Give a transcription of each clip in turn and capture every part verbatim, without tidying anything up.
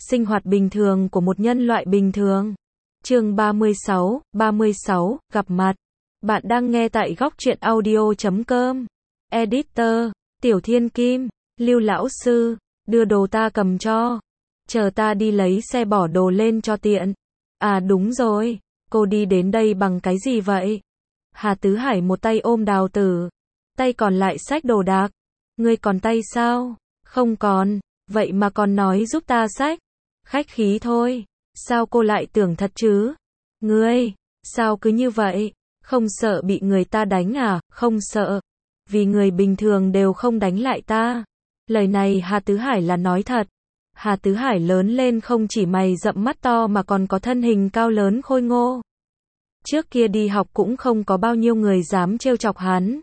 Sinh hoạt bình thường của một nhân loại bình thường. Chương ba mươi sáu, ba mươi sáu, gặp mặt. Bạn đang nghe tại góc truyện audio chấm com. Editor, Tiểu Thiên Kim, Lưu lão sư, đưa đồ ta cầm cho. Chờ ta đi lấy xe bỏ đồ lên cho tiện. À đúng rồi, cô đi đến đây bằng cái gì vậy? Hà Tứ Hải một tay ôm Đào Tử, tay còn lại xách đồ đạc. Ngươi còn tay sao? Không còn, vậy mà còn nói giúp ta xách. Khách khí thôi, sao cô lại tưởng thật chứ? Ngươi, sao cứ như vậy? Không sợ bị người ta đánh à? Không sợ, vì người bình thường đều không đánh lại ta. Lời này Hà Tứ Hải là nói thật. Hà Tứ Hải lớn lên không chỉ mày rậm mắt to mà còn có thân hình cao lớn khôi ngô. Trước kia đi học cũng không có bao nhiêu người dám trêu chọc hắn.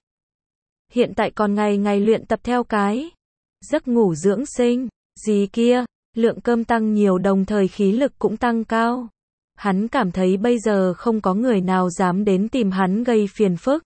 Hiện tại còn ngày ngày luyện tập theo cái giấc ngủ dưỡng sinh gì kia, lượng cơm tăng nhiều đồng thời khí lực cũng tăng cao. Hắn cảm thấy bây giờ không có người nào dám đến tìm hắn gây phiền phức.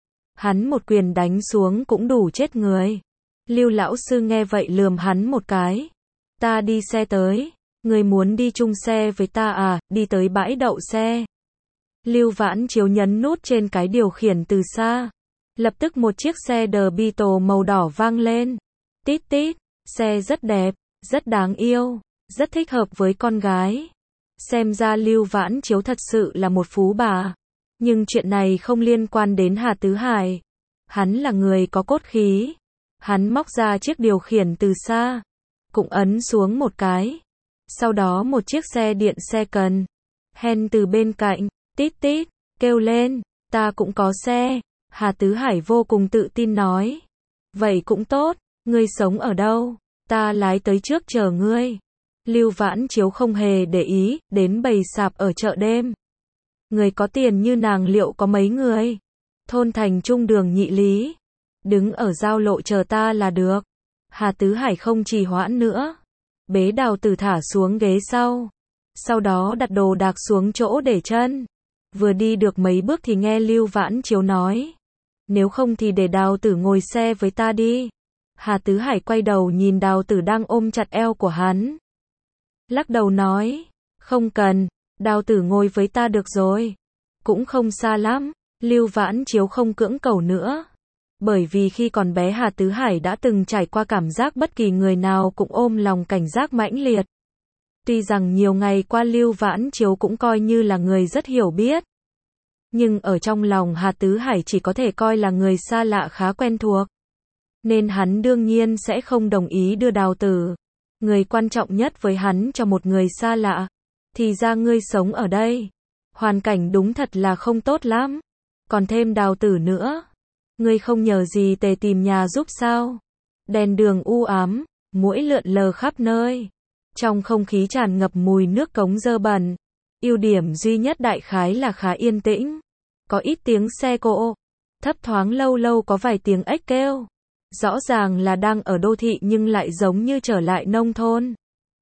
Hắn một quyền đánh xuống cũng đủ chết người. Lưu lão sư nghe vậy lườm hắn một cái. Ta đi xe tới, người muốn đi chung xe với ta à? Đi tới bãi đậu xe. Lưu Vãn Chiếu nhấn nút trên cái điều khiển từ xa. Lập tức một chiếc xe The Beetle màu đỏ vang lên. Tít tít, xe rất đẹp, rất đáng yêu, rất thích hợp với con gái. Xem ra Lưu Vãn Chiếu thật sự là một phú bà. Nhưng chuyện này không liên quan đến Hà Tứ Hải. Hắn là người có cốt khí. Hắn móc ra chiếc điều khiển từ xa, cũng ấn xuống một cái. Sau đó một chiếc xe điện xe cần hen từ bên cạnh, tít tít, kêu lên, ta cũng có xe. Hà Tứ Hải vô cùng tự tin nói. Vậy cũng tốt, ngươi sống ở đâu? Ta lái tới trước chờ ngươi. Lưu Vãn Chiếu không hề để ý, đến bày sạp ở chợ đêm. Người có tiền như nàng liệu có mấy người? Thôn thành trung đường nhị lý. Đứng ở giao lộ chờ ta là được. Hà Tứ Hải không trì hoãn nữa. Bế Đào Tử thả xuống ghế sau. Sau đó đặt đồ đạc xuống chỗ để chân. Vừa đi được mấy bước thì nghe Lưu Vãn Chiếu nói. Nếu không thì để Đào Tử ngồi xe với ta đi. Hà Tứ Hải quay đầu nhìn Đào Tử đang ôm chặt eo của hắn. Lắc đầu nói. Không cần, Đào Tử ngồi với ta được rồi. Cũng không xa lắm. Lưu Vãn Chiếu không cưỡng cầu nữa. Bởi vì khi còn bé Hà Tứ Hải đã từng trải qua cảm giác bất kỳ người nào cũng ôm lòng cảnh giác mãnh liệt. Tuy rằng nhiều ngày qua Lưu Vãn Chiếu cũng coi như là người rất hiểu biết. Nhưng ở trong lòng Hà Tứ Hải chỉ có thể coi là người xa lạ khá quen thuộc. Nên hắn đương nhiên sẽ không đồng ý đưa Đào Tử, người quan trọng nhất với hắn, cho một người xa lạ. Thì ra ngươi sống ở đây. Hoàn cảnh đúng thật là không tốt lắm. Còn thêm Đào Tử nữa. Ngươi không nhờ gì tề tìm nhà giúp sao? Đèn đường u ám, muỗi lượn lờ khắp nơi. Trong không khí tràn ngập mùi nước cống dơ bẩn. Ưu điểm duy nhất đại khái là khá yên tĩnh. Có ít tiếng xe cộ. Thấp thoáng lâu lâu có vài tiếng ếch kêu. Rõ ràng là đang ở đô thị nhưng lại giống như trở lại nông thôn.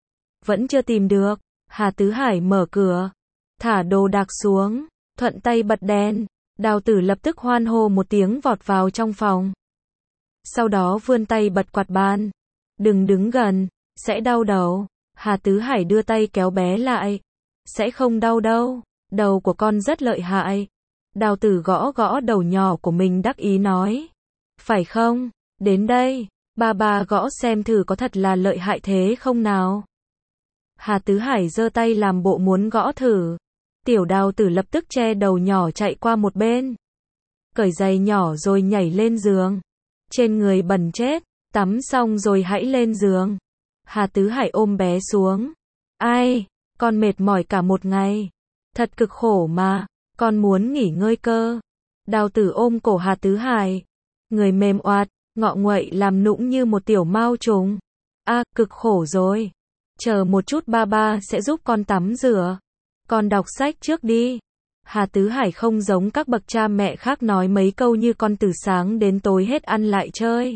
Vẫn chưa tìm được. Hà Tứ Hải mở cửa. Thả đồ đạc xuống. Thuận tay bật đèn. Đào Tử lập tức hoan hô một tiếng vọt vào trong phòng. Sau đó vươn tay bật quạt bàn. Đừng đứng gần, sẽ đau đầu. Hà Tứ Hải đưa tay kéo bé lại. Sẽ không đau đâu, đầu của con rất lợi hại. Đào Tử gõ gõ đầu nhỏ của mình đắc ý nói. Phải không? Đến đây, ba ba gõ xem thử có thật là lợi hại thế không nào. Hà Tứ Hải giơ tay làm bộ muốn gõ thử. Tiểu Đào Tử lập tức che đầu nhỏ chạy qua một bên. Cởi giày nhỏ rồi nhảy lên giường. Trên người bẩn chết, tắm xong rồi hãy lên giường. Hà Tứ Hải ôm bé xuống. Ai, con mệt mỏi cả một ngày. Thật cực khổ mà, con muốn nghỉ ngơi cơ. Đào Tử ôm cổ Hà Tứ Hải. Người mềm oạt, ngọ nguậy làm nũng như một tiểu mao trùng. A, à, cực khổ rồi. Chờ một chút ba ba sẽ giúp con tắm rửa. Con đọc sách trước đi. Hà Tứ Hải không giống các bậc cha mẹ khác nói mấy câu như con từ sáng đến tối hết ăn lại chơi.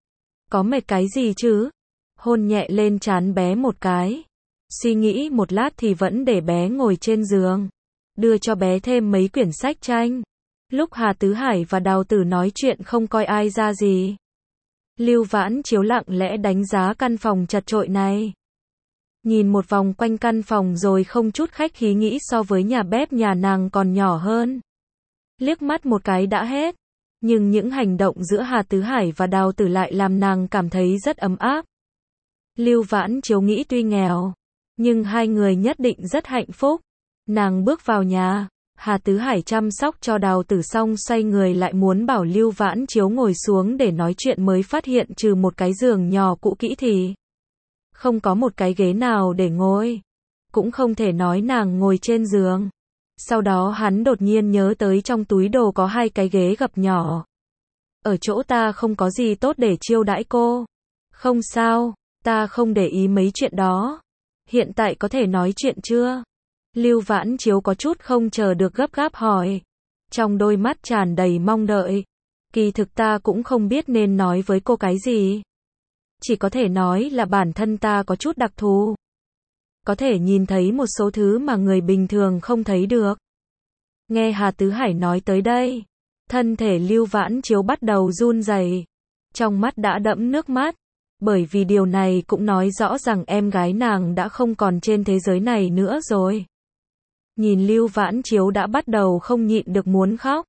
Có mệt cái gì chứ? Hôn nhẹ lên trán bé một cái. Suy nghĩ một lát thì vẫn để bé ngồi trên giường. Đưa cho bé thêm mấy quyển sách tranh. Lúc Hà Tứ Hải và Đào Tử nói chuyện không coi ai ra gì. Lưu Vãn Chiếu lặng lẽ đánh giá căn phòng chật chội này. Nhìn một vòng quanh căn phòng rồi không chút khách khí nghĩ so với nhà bếp nhà nàng còn nhỏ hơn. Liếc mắt một cái đã hết. Nhưng những hành động giữa Hà Tứ Hải và Đào Tử lại làm nàng cảm thấy rất ấm áp. Lưu Vãn Chiếu nghĩ tuy nghèo, nhưng hai người nhất định rất hạnh phúc. Nàng bước vào nhà, Hà Tứ Hải chăm sóc cho Đào Tử xong xoay người lại muốn bảo Lưu Vãn Chiếu ngồi xuống để nói chuyện mới phát hiện trừ một cái giường nhỏ cũ kỹ thì không có một cái ghế nào để ngồi. Cũng không thể nói nàng ngồi trên giường. Sau đó hắn đột nhiên nhớ tới trong túi đồ có hai cái ghế gập nhỏ. Ở chỗ ta không có gì tốt để chiêu đãi cô. Không sao, ta không để ý mấy chuyện đó. Hiện tại có thể nói chuyện chưa? Lưu Vãn Chiếu có chút không chờ được gấp gáp hỏi. Trong đôi mắt tràn đầy mong đợi. Kỳ thực ta cũng không biết nên nói với cô cái gì. Chỉ có thể nói là bản thân ta có chút đặc thù. Có thể nhìn thấy một số thứ mà người bình thường không thấy được. Nghe Hà Tứ Hải nói tới đây, thân thể Lưu Vãn Chiếu bắt đầu run rẩy, trong mắt đã đẫm nước mắt, bởi vì điều này cũng nói rõ rằng em gái nàng đã không còn trên thế giới này nữa rồi. Nhìn Lưu Vãn Chiếu đã bắt đầu không nhịn được muốn khóc.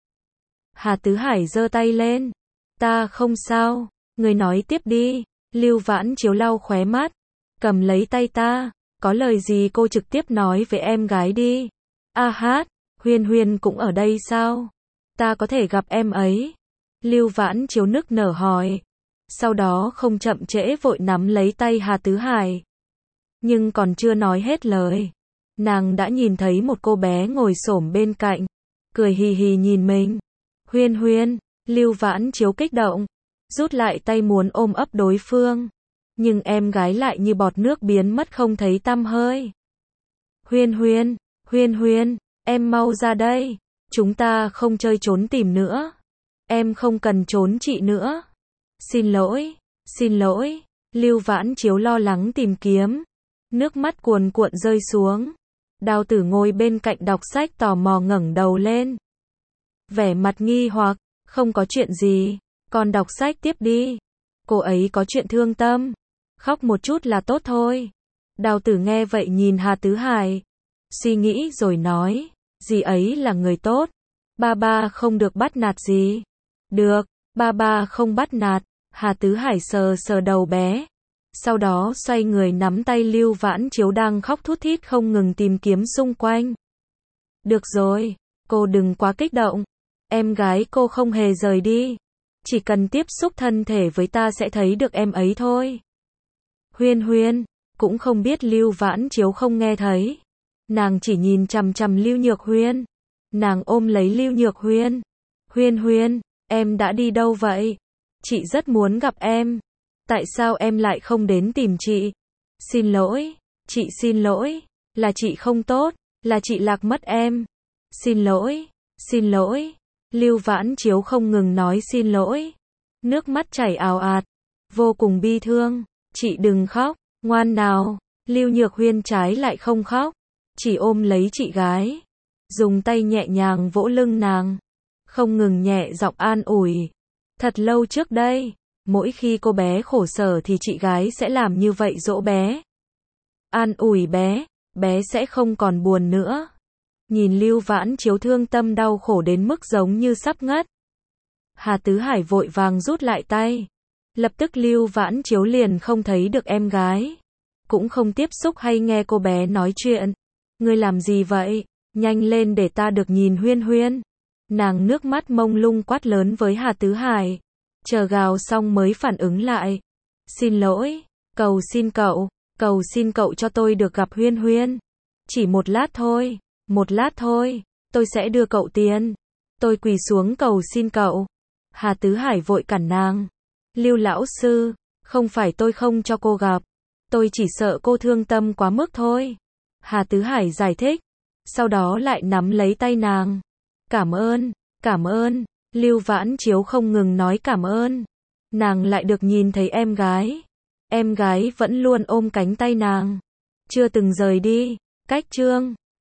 Hà Tứ Hải giơ tay lên. Ta không sao, người nói tiếp đi. Lưu Vãn Chiếu lau khóe mắt, cầm lấy tay ta. Có lời gì cô trực tiếp nói với em gái đi. A hát, Huyên Huyên cũng ở đây sao? Ta có thể gặp em ấy. Lưu Vãn Chiếu nức nở hỏi. Sau đó không chậm trễ vội nắm lấy tay Hà Tứ Hải. Nhưng còn chưa nói hết lời, nàng đã nhìn thấy một cô bé ngồi xổm bên cạnh, cười hì hì nhìn mình. Huyên Huyên, Lưu Vãn Chiếu kích động, rút lại tay muốn ôm ấp đối phương. Nhưng em gái lại như bọt nước biến mất không thấy tăm hơi. Huyên Huyên, Huyên Huyên, em mau ra đây. Chúng ta không chơi trốn tìm nữa. Em không cần trốn chị nữa. Xin lỗi, xin lỗi. Lưu Vãn Chiếu lo lắng tìm kiếm. Nước mắt cuồn cuộn rơi xuống. Đào Tử ngồi bên cạnh đọc sách tò mò ngẩng đầu lên. Vẻ mặt nghi hoặc, không có chuyện gì. Con đọc sách tiếp đi. Cô ấy có chuyện thương tâm. Khóc một chút là tốt thôi. Đào Tử nghe vậy nhìn Hà Tứ Hải. Suy nghĩ rồi nói. Dì ấy là người tốt. Ba ba không được bắt nạt gì. Được, ba ba không bắt nạt. Hà Tứ Hải sờ sờ đầu bé. Sau đó xoay người nắm tay Lưu Vãn Chiếu đang khóc thút thít không ngừng tìm kiếm xung quanh. Được rồi, cô đừng quá kích động. Em gái cô không hề rời đi. Chỉ cần tiếp xúc thân thể với ta sẽ thấy được em ấy thôi. Huyên Huyên, cũng không biết Lưu Vãn Chiếu không nghe thấy. Nàng chỉ nhìn chằm chằm Lưu Nhược Huyên. Nàng ôm lấy Lưu Nhược Huyên. Huyên Huyên, em đã đi đâu vậy? Chị rất muốn gặp em. Tại sao em lại không đến tìm chị? Xin lỗi, chị xin lỗi. Là chị không tốt, là chị lạc mất em. Xin lỗi, xin lỗi. Lưu Vãn Chiếu không ngừng nói xin lỗi. Nước mắt chảy ào ạt. Vô cùng bi thương. Chị đừng khóc, ngoan nào. Lưu Nhược Huyên trái lại không khóc. Chỉ ôm lấy chị gái. Dùng tay nhẹ nhàng vỗ lưng nàng. Không ngừng nhẹ giọng an ủi. Thật lâu trước đây, mỗi khi cô bé khổ sở thì chị gái sẽ làm như vậy dỗ bé. An ủi bé, bé sẽ không còn buồn nữa. Nhìn Lưu Vãn Chiếu thương tâm đau khổ đến mức giống như sắp ngất. Hà Tứ Hải vội vàng rút lại tay. Lập tức Lưu Vãn Chiếu liền không thấy được em gái. Cũng không tiếp xúc hay nghe cô bé nói chuyện. Ngươi làm gì vậy? Nhanh lên để ta được nhìn Huyên Huyên. Nàng nước mắt mông lung quát lớn với Hà Tứ Hải. Chờ gào xong mới phản ứng lại. Xin lỗi, cầu xin cậu, cầu xin cậu cho tôi được gặp Huyên Huyên. Chỉ một lát thôi, một lát thôi, tôi sẽ đưa cậu tiền. Tôi quỳ xuống cầu xin cậu. Hà Tứ Hải vội cản nàng. Lưu lão sư, không phải tôi không cho cô gặp. Tôi chỉ sợ cô thương tâm quá mức thôi. Hà Tứ Hải giải thích. Sau đó lại nắm lấy tay nàng. Cảm ơn, cảm ơn. Lưu Vãn Chiếu không ngừng nói cảm ơn. Nàng lại được nhìn thấy em gái. Em gái vẫn luôn ôm cánh tay nàng. Chưa từng rời đi. Cách chương